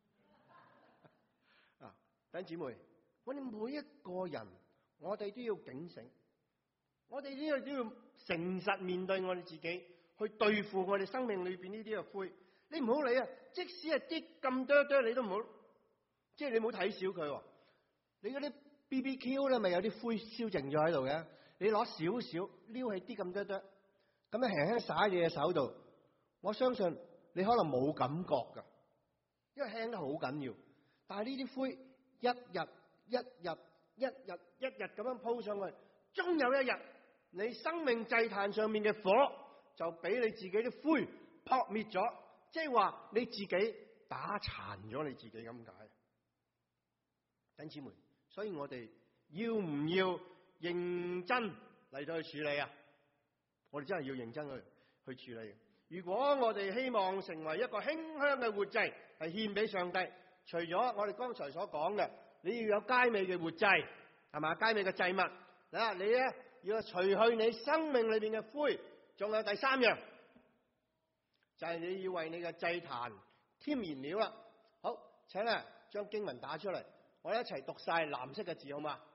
啊，弟兄姊妹，我哋每一個人，我哋都要警醒。我哋呢個都要誠實面對我哋自己，去對付我哋生命裏邊呢啲嘅灰。你唔好理啊，即使係啲咁多多，你都唔好，即係你唔好睇小佢。你嗰啲 B B Q 咧，咪有啲灰燒淨咗喺度嘅。你攞少少撩起啲咁多多，咁樣輕輕灑喺你嘅手度，我相信你可能冇感覺噶，因為輕得好緊要。但係呢啲灰一日一日一日一日咁樣鋪上去，終有一日，你生命祭壇上面嘅火就俾你自己啲灰撲滅咗，即係話你自己打殘咗你自己咁解。弟兄姊妹，所以我哋要唔要認真嚟到去處理啊？我哋真係要認真去去處理。如果我哋希望成為一個馨香嘅活祭，係獻俾上帝，除咗我哋剛才所講嘅，你要有佳美嘅活祭，係嘛？佳美嘅祭物。嗱，你咧要除去你生命裏邊嘅灰，仲有第三樣就係、是、你要為你嘅祭壇添燃料啦。好，請咧將經文打出嚟，我哋一齊讀晒藍色嘅字好嘛？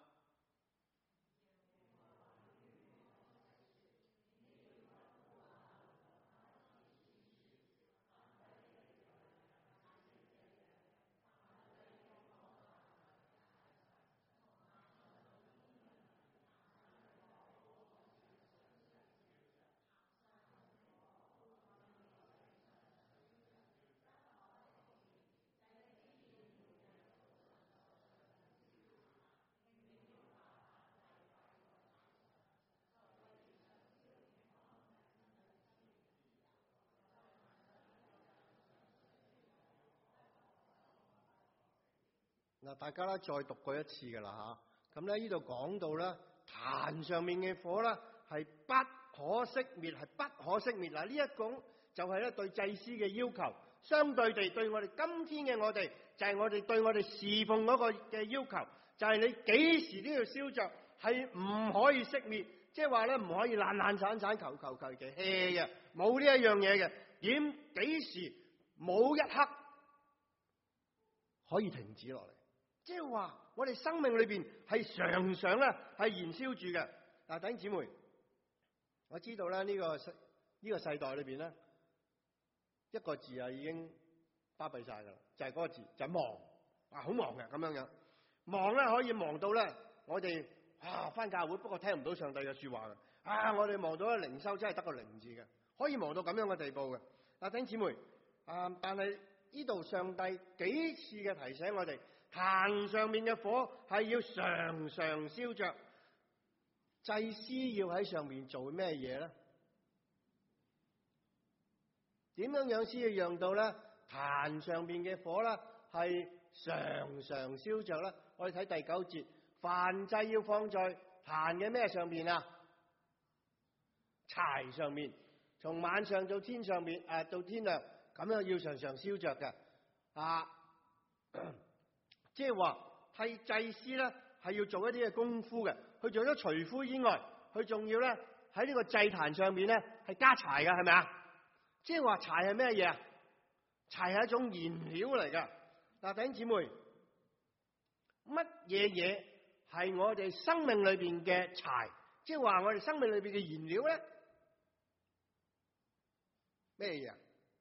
嗱，大家咧再讀過一次噶啦吓，咁咧呢度講到咧壇上面嘅火咧係不可熄滅，係不可熄滅。嗱，呢一種就係咧對祭司嘅要求，相對地對我哋今天嘅我哋就係、是、我哋對我哋侍奉嗰個嘅要求，就係、是、你幾時都要燒着，係唔可以熄滅，即係話咧唔可以懶懶散散求求求其 hea 嘅，冇呢一樣嘢嘅。點幾時冇一刻可以停止落嚟？即係話，我哋生命裏邊係常常咧係燃燒住嘅。嗱，弟兄姊妹，我知道咧呢個世呢個世代裏邊咧，一個字啊已經巴閉晒噶啦，就係、是、嗰個字，就係、是、忙啊，好忙嘅咁樣樣。忙咧可以忙到咧，我哋啊返教會，不過聽唔到上帝嘅說話嘅。啊，我哋忙到咧靈修真係得個靈字嘅，可以忙到咁樣嘅地步嘅。嗱，弟兄姊妹啊，但係呢度上帝幾次嘅提醒我哋。壇上面嘅火係要常常燒着，祭司要喺上面做咩嘢咧？點樣樣先要讓到咧壇上面嘅火咧係常常燒着咧？我哋睇第九節，燔祭要放在壇嘅咩上面啊？柴上面，從晚上到天上面誒、啊、到天亮，咁樣要常常燒着嘅啊。即係話係祭司咧，係要做一啲嘅功夫嘅。佢做咗除灰以外，佢仲要咧喺呢個祭壇上面咧係加柴嘅，係咪啊？即係話柴係咩嘢啊？柴係一種燃料嚟噶。嗱，弟兄姊妹，乜嘢嘢係我哋生命裏邊嘅柴？即係話我哋生命裏邊嘅燃料咧？咩嘢？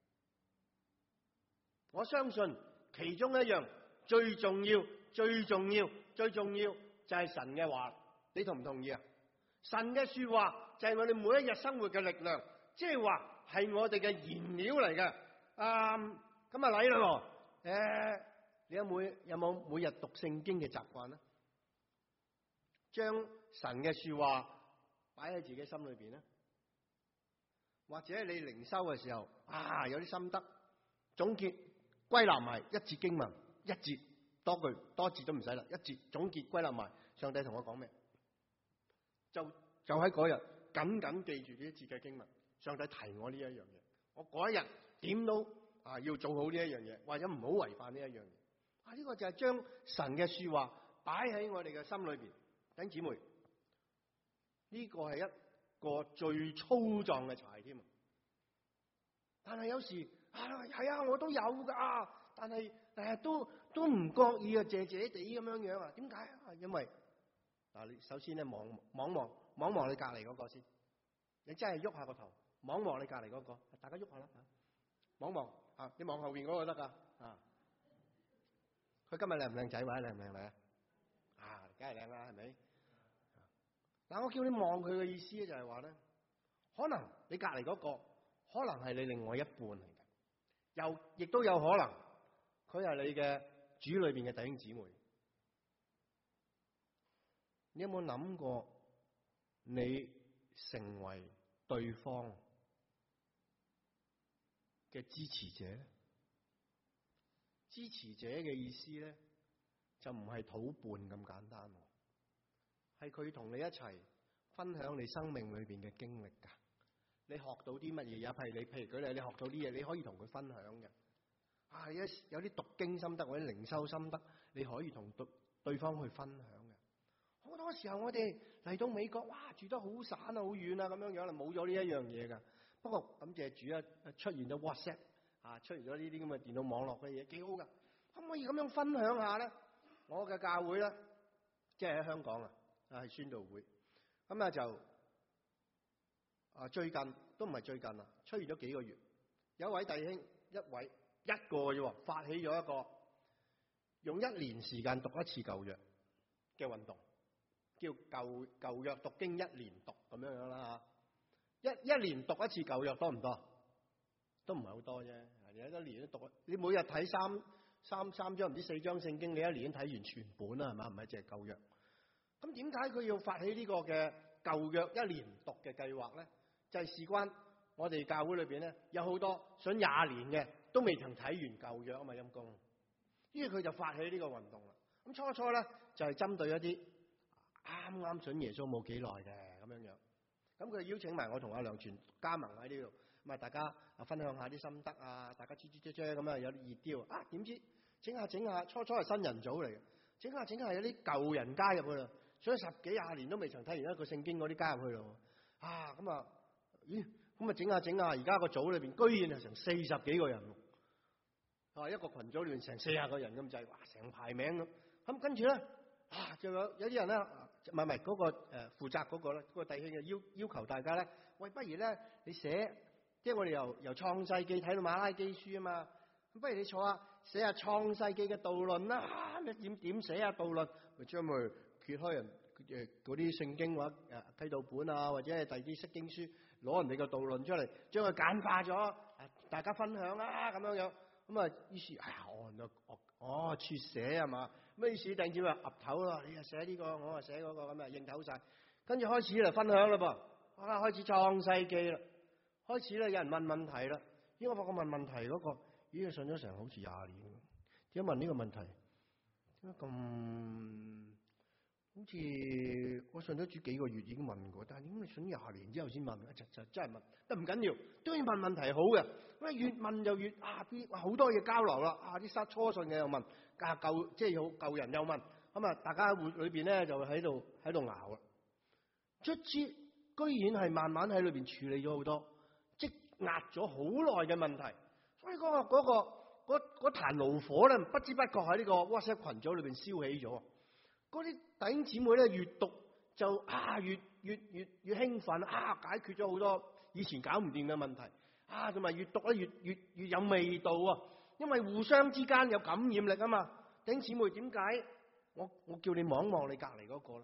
我相信其中一樣。最重要、最重要、最重要就係神嘅話，你同唔同意啊？ 神嘅說話就係我哋每一日生活嘅力量，即係話係我哋嘅燃料嚟嘅。啊，咁啊嚟啦！誒，你有冇有冇每日讀聖經嘅習慣咧？將神嘅說話擺喺自己心裏邊咧，或者你靈修嘅時候啊，有啲心得總結歸納埋一節經文，一節多句多節都唔使啦，一節總結歸納埋上帝同我講咩，就就喺嗰日緊緊記住呢一節嘅經文。上帝提我呢一樣嘢，我嗰一日點都啊要做好呢一樣嘢，或者唔好違反呢一樣嘢。啊，呢個就係將神嘅說話擺喺我哋嘅心裏邊。弟兄姊妹，呢個係一個最粗壯嘅柴添。但係有時啊，係啊，我都有噶，但係誒都都唔覺意啊，謝謝地咁樣樣啊？點解啊？因為嗱，你首先咧望望望望望你隔籬嗰個先，你真係喐下個頭，望望你隔籬嗰個，大家喐下啦吓，望望啊，你望後邊嗰個得噶啊。佢今日靚唔靚仔或者靚唔靚女啊？啊，梗係靚啦，係咪？嗱，我叫你望佢嘅意思咧，就係話咧，可能你隔籬嗰個，可能係你另外一半嚟嘅，又亦都有可能佢係你嘅主裏邊嘅弟兄姊妹。你有冇諗過，你成為對方嘅支持者咧？支持者嘅意思咧，就唔係討伴咁簡單，係佢同你一齊分享你生命裏邊嘅經歷噶。你學到啲乜嘢？譬如你，譬如舉例，你學到啲嘢，你可以同佢分享嘅。啊，有有啲讀經心得或者靈修心得，你可以同對對方去分享嘅。好多時候我哋嚟到美國，哇，住得好散啊，好遠啊，咁樣樣啦，冇咗呢一樣嘢噶。不過感謝主啊，出現咗 WhatsApp 啊，出現咗呢啲咁嘅電腦網絡嘅嘢，幾好噶。可唔可以咁樣分享下咧？我嘅教會咧，即係喺香港啊，啊係宣道會。咁啊就啊最近都唔係最近啦，出現咗幾個月，有一位弟兄，一位一個啫，發起咗一個用一年時間讀一次舊約嘅運動，叫舊舊約讀經一年讀咁樣樣啦吓。一一年讀一次舊約多唔多？都唔係好多啫。你一年都讀，你每日睇三三三章唔知四章聖經，你一年睇完全本啦，係嘛？唔係淨係舊約。咁點解佢要發起呢個嘅舊約一年讀嘅計劃咧？就係事關我哋教會裏邊咧，有好多想廿年嘅都未曾睇完舊約啊嘛，陰公。於是佢就發起呢個運動啦。咁初初咧就係針對一啲啱啱信耶穌冇幾耐嘅咁樣樣。咁佢邀請埋我同阿梁全加盟喺呢度，咁啊大家啊分享下啲心得啊，大家吱吱啫啫咁啊有啲熱調啊，點知整下整下，初初係新人組嚟嘅，整下整下有啲舊人加入去啦，所以十幾廿年都未曾睇完一個聖經嗰啲加入去咯，啊咁啊，咦咁啊整下整下，而家個組裏邊居然係成四十幾個人，啊一個群組裏邊成四十個人咁滯，哇成排名咁，咁跟住咧啊仲有有啲人咧。唔係唔係嗰個誒、呃、負責嗰個咧，嗰、嗰個弟兄嘅要要求大家咧，喂，不如咧你寫，即係我哋由由創世記睇到馬拉基書啊嘛，咁不如你坐下寫下創世記嘅導論啦，啊，你點點寫下導論，咪將佢揭開人誒嗰啲聖經或者誒批導本啊，或者係第二啲釋經書，攞人哋嘅導論出嚟，將佢簡化咗，大家分享啦咁樣樣，咁啊於是哎呀我我哦撮寫係嘛？咩意思？弟兄話岌頭啦，你又寫呢個，我啊寫嗰個，咁啊認頭晒，跟住開始嚟分享啦噃，啊開始創世記啦，開始咧有人問問題啦，因為我發覺問問題嗰個已經信咗成好似廿年，點解問呢個問題？點解咁好似我信咗主幾個月已經問過，但係點解你信廿年之後先問？就就真係問，但唔緊要，當然問問題好嘅，咁越問就越啊啲哇好多嘢交流啦，啊啲失初信嘅又問，啊舊即係好舊人又問，咁啊大家會裏邊咧就喺度喺度拗啦，卒之居然係慢慢喺裏邊處理咗好多積壓咗好耐嘅問題，所以嗰個嗰個嗰嗰壇爐火咧，不知不覺喺呢個 WhatsApp 群組裏邊燒起咗。嗰啲弟兄姊妹咧，越讀就啊越越越越興奮啊，解決咗好多以前搞唔掂嘅問題啊，同埋越讀咧越越越有味道啊，因為互相之間有感染力啊嘛。弟兄姊妹，點解我我叫你望望你隔籬嗰個咧？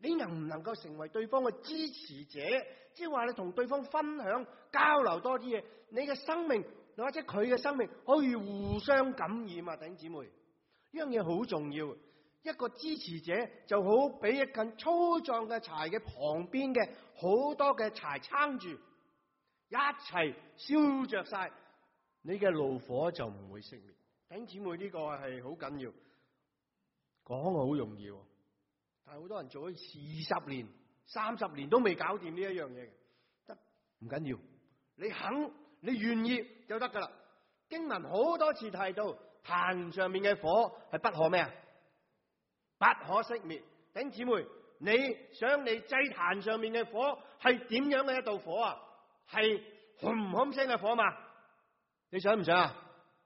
你能唔能夠成為對方嘅支持者？即係話你同對方分享、交流多啲嘢，你嘅生命或者佢嘅生命可以互相感染啊！弟兄姊妹，呢樣嘢好重要。一個支持者就好比一根粗壯嘅柴嘅旁邊嘅好多嘅柴撐住，一齊燒着晒，你嘅爐火就唔會熄滅。弟兄姊妹，呢個係好緊要，講好容易，但係好多人做咗二十年、三十年都未搞掂呢一樣嘢嘅。得，唔緊要，你肯，你願意就得噶啦。經文好多次提到壇上面嘅火係不可咩啊？不可熄滅。弟兄姊妹，你想你祭壇上面嘅火係點樣嘅一道火啊？係轟轟聲嘅火嘛？你想唔想啊？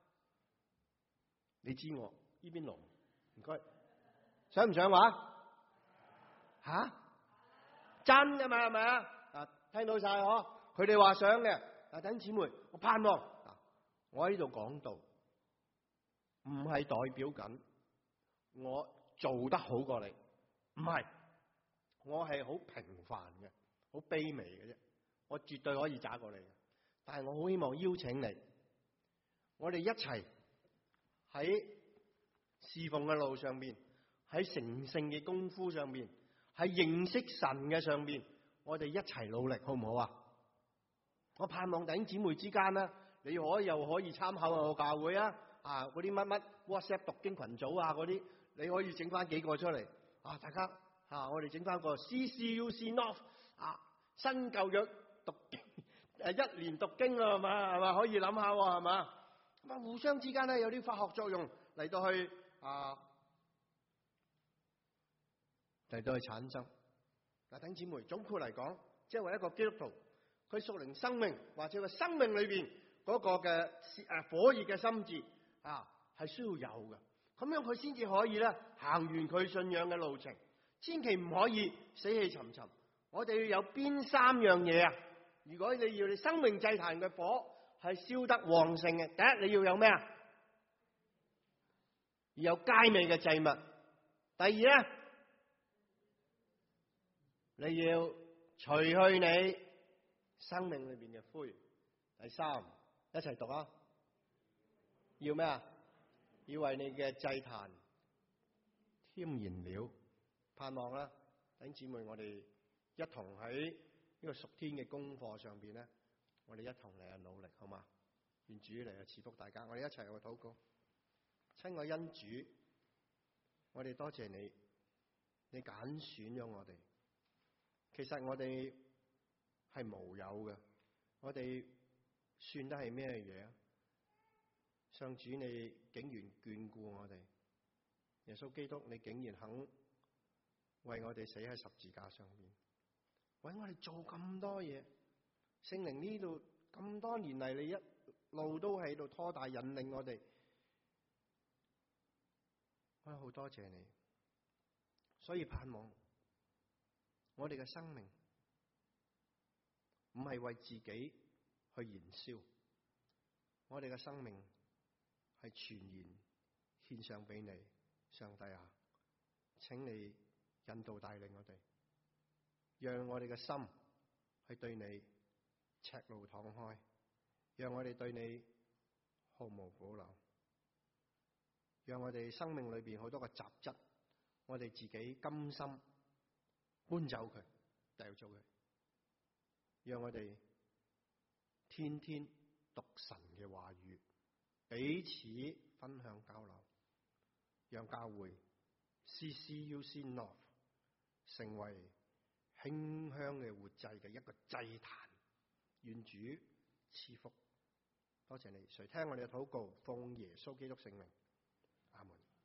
你知我呢邊龍，唔該，想唔想話？吓、啊？真㗎嘛？係咪啊？啊，聽到晒嗬？佢哋話想嘅。啊，弟兄姊妹，我盼望，啊、我喺呢度講道，唔係代表緊我做得好過你，唔係，我係好平凡嘅，好卑微嘅啫，我絕對可以渣過你嘅。但係我好希望邀請你，我哋一齊喺侍奉嘅路上面，喺成聖嘅功夫上面，喺認識神嘅上面，我哋一齊努力，好唔好啊？我盼望弟兄姊妹之間啦，你可以又可以參考我教會啊，啊嗰啲乜乜 WhatsApp 讀經群組啊嗰啲，你可以整翻幾個出嚟啊！大家啊，我哋整翻個 C C U C North 啊，新舊約讀經誒一年讀經啊，係嘛係嘛，可以諗下喎，係嘛？咁啊，互相之間咧有啲化學作用嚟到去啊嚟到去產生。嗱，弟兄姊妹，總括嚟講，即係為一個基督徒，佢屬靈生命或者個生命裏邊嗰個嘅誒火熱嘅心志啊，係需要有嘅。咁樣佢先至可以咧行完佢信仰嘅路程。千祈唔可以死氣沉沉。我哋要有邊三樣嘢啊？如果你要你生命祭壇嘅火係燒得旺盛嘅，第一你要有咩啊？要有佳美嘅祭物。第二咧，你要除去你生命裏邊嘅灰。第三，一齊讀啊！要咩啊？要為你嘅祭壇添燃料。盼望啦，弟兄姊妹，我哋一同喺呢個屬天嘅功課上邊咧，我哋一同嚟去努力，好嘛？願主嚟去賜福大家，我哋一齊去禱告。親愛恩主，我哋多謝你，你揀選咗我哋。其實我哋係無有嘅，我哋算得係咩嘢啊？上主，你竟然眷顧我哋，耶穌基督，你竟然肯為我哋死喺十字架上面，為我哋做咁多嘢。聖靈呢度咁多年嚟，你一路都喺度拖大引領我哋，我好多謝你。所以盼望我哋嘅生命唔係為自己去燃燒，我哋嘅生命係全然獻上俾你。上帝啊，請你引導帶領我哋，讓我哋嘅心係對你赤露敞開，讓我哋對你毫無保留，讓我哋生命裏邊好多嘅雜質，我哋自己甘心搬走佢，掉咗佢，讓我哋天天讀神嘅話語，彼此分享交流，讓教會 C C U C North 成為馨香嘅活祭嘅一個祭壇。願主賜福，多謝你。誰聽我哋嘅禱告，奉耶穌基督聖名，阿門。